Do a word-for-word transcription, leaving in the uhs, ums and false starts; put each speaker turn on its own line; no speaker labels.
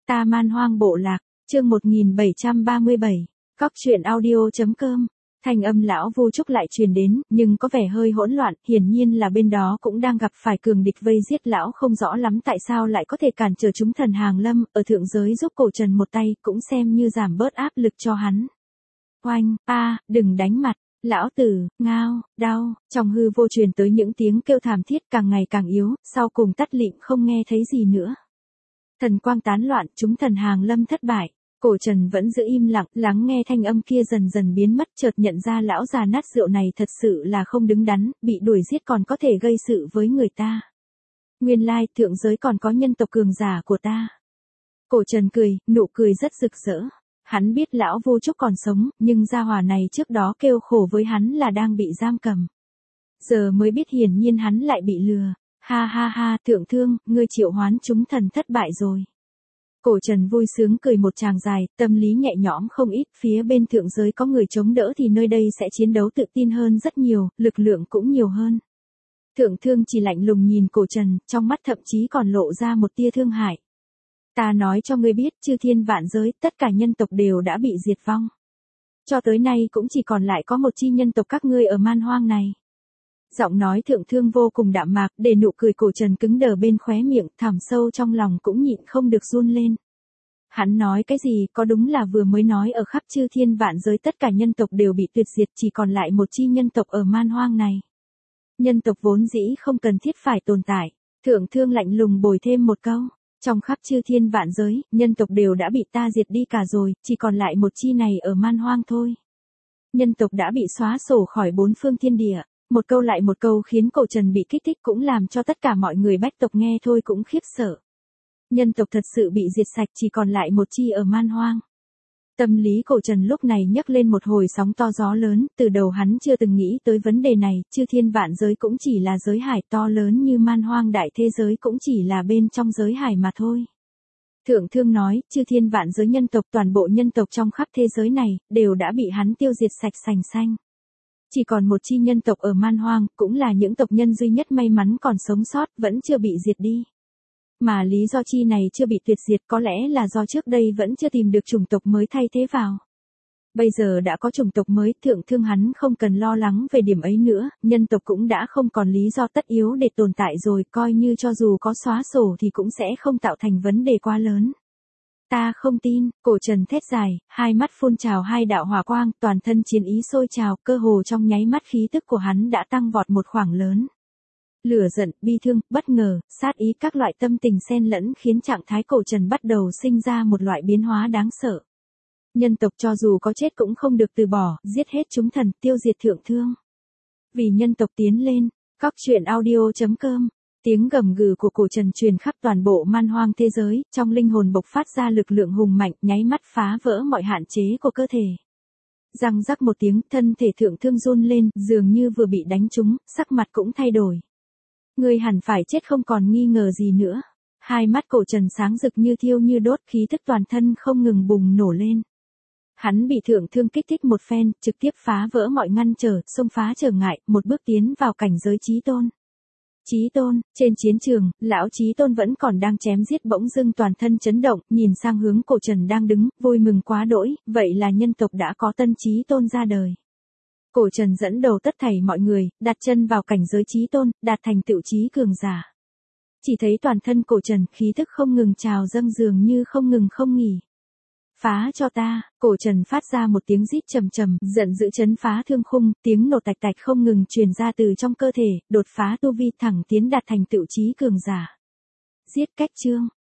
Ta Man Hoang Bộ Lạc, chương một nghìn bảy trăm ba mươi bảy, Cóc truyện audio.com. Thanh âm lão Vu Trúc lại truyền đến, nhưng có vẻ hơi hỗn loạn, hiển nhiên là bên đó cũng đang gặp phải cường địch vây giết. Lão không rõ lắm tại sao lại có thể cản trở chúng thần hàng lâm, ở thượng giới giúp Cổ Trần một tay, cũng xem như giảm bớt áp lực cho hắn. Oanh, a, đừng đánh mặt, lão tử, ngao, đau, trong hư vô truyền tới những tiếng kêu thảm thiết càng ngày càng yếu, sau cùng tắt lịm không nghe thấy gì nữa. Thần quang tán loạn, chúng thần hàng lâm thất bại. Cổ Trần vẫn giữ im lặng, lắng nghe thanh âm kia dần dần biến mất, chợt nhận ra lão già nát rượu này thật sự là không đứng đắn, bị đuổi giết còn có thể gây sự với người ta. Nguyên lai, thượng giới còn có nhân tộc cường giả của ta. Cổ Trần cười, nụ cười rất rực rỡ. Hắn biết lão Vu Trúc còn sống, nhưng gia hỏa này trước đó kêu khổ với hắn là đang bị giam cầm. Giờ mới biết hiển nhiên hắn lại bị lừa. Ha ha ha, thượng thương, ngươi triệu hoán chúng thần thất bại rồi. Cổ Trần vui sướng cười một tràng dài, tâm lý nhẹ nhõm không ít, phía bên thượng giới có người chống đỡ thì nơi đây sẽ chiến đấu tự tin hơn rất nhiều, lực lượng cũng nhiều hơn. Thượng thương chỉ lạnh lùng nhìn Cổ Trần, trong mắt thậm chí còn lộ ra một tia thương hại. Ta nói cho ngươi biết, chư thiên vạn giới, tất cả nhân tộc đều đã bị diệt vong. Cho tới nay cũng chỉ còn lại có một chi nhân tộc các ngươi ở Man Hoang này. Giọng nói thượng thương vô cùng đạm mạc, để nụ cười Cổ Trần cứng đờ bên khóe miệng, thẳm sâu trong lòng cũng nhịn không được run lên. Hắn nói cái gì, có đúng là vừa mới nói ở khắp chư thiên vạn giới tất cả nhân tộc đều bị tuyệt diệt, chỉ còn lại một chi nhân tộc ở Man Hoang này. Nhân tộc vốn dĩ không cần thiết phải tồn tại. Thượng thương lạnh lùng bồi thêm một câu. Trong khắp chư thiên vạn giới, nhân tộc đều đã bị ta diệt đi cả rồi, chỉ còn lại một chi này ở Man Hoang thôi. Nhân tộc đã bị xóa sổ khỏi bốn phương thiên địa. Một câu lại một câu khiến Cổ Trần bị kích thích, cũng làm cho tất cả mọi người bách tộc nghe thôi cũng khiếp sợ. Nhân tộc thật sự bị diệt sạch, chỉ còn lại một chi ở Man Hoang. Tâm lý Cổ Trần lúc này nhấc lên một hồi sóng to gió lớn, từ đầu hắn chưa từng nghĩ tới vấn đề này, chư thiên vạn giới cũng chỉ là giới hải, to lớn như Man Hoang đại thế giới cũng chỉ là bên trong giới hải mà thôi. Thượng thương nói, chư thiên vạn giới nhân tộc, toàn bộ nhân tộc trong khắp thế giới này, đều đã bị hắn tiêu diệt sạch sành xanh. Chỉ còn một chi nhân tộc ở Man Hoang, cũng là những tộc nhân duy nhất may mắn còn sống sót, vẫn chưa bị diệt đi. Mà lý do chi này chưa bị tuyệt diệt có lẽ là do trước đây vẫn chưa tìm được chủng tộc mới thay thế vào. Bây giờ đã có chủng tộc mới, thượng thương hắn không cần lo lắng về điểm ấy nữa, nhân tộc cũng đã không còn lý do tất yếu để tồn tại rồi, coi như cho dù có xóa sổ thì cũng sẽ không tạo thành vấn đề quá lớn. Ta không tin, Cổ Trần thét dài, hai mắt phun trào hai đạo hỏa quang, toàn thân chiến ý sôi trào, cơ hồ trong nháy mắt khí tức của hắn đã tăng vọt một khoảng lớn. Lửa giận, bi thương, bất ngờ, sát ý, các loại tâm tình xen lẫn khiến trạng thái Cổ Trần bắt đầu sinh ra một loại biến hóa đáng sợ. Nhân tộc cho dù có chết cũng không được từ bỏ, giết hết chúng thần, tiêu diệt thượng thương. Vì nhân tộc tiến lên, Cóc truyện audio.com. Tiếng gầm gừ của Cổ Trần truyền khắp toàn bộ Man Hoang thế giới, trong linh hồn bộc phát ra lực lượng hùng mạnh, nháy mắt phá vỡ mọi hạn chế của cơ thể. Răng rắc một tiếng, thân thể thượng thương run lên, dường như vừa bị đánh trúng, sắc mặt cũng thay đổi. Ngươi hẳn phải chết không còn nghi ngờ gì nữa. Hai mắt Cổ Trần sáng rực như thiêu như đốt, khí thức toàn thân không ngừng bùng nổ lên. Hắn bị thượng thương kích thích một phen, trực tiếp phá vỡ mọi ngăn trở, xông phá trở ngại, một bước tiến vào cảnh giới chí tôn. Chí tôn, trên chiến trường, lão Chí tôn vẫn còn đang chém giết, bỗng dưng toàn thân chấn động, nhìn sang hướng Cổ Trần đang đứng, vui mừng quá đỗi, vậy là nhân tộc đã có tân Chí tôn ra đời. Cổ Trần dẫn đầu tất thảy mọi người, đặt chân vào cảnh giới Chí tôn, đạt thành tựu chí cường giả. Chỉ thấy toàn thân Cổ Trần khí thức không ngừng trào dâng, dường như không ngừng không nghỉ. Phá cho ta, Cổ Trần phát ra một tiếng rít trầm trầm, giận dữ chấn phá thương khung, tiếng nổ tạch tạch không ngừng truyền ra từ trong cơ thể, đột phá tu vi thẳng tiến đạt thành tựu chí cường giả. Giết cách chương,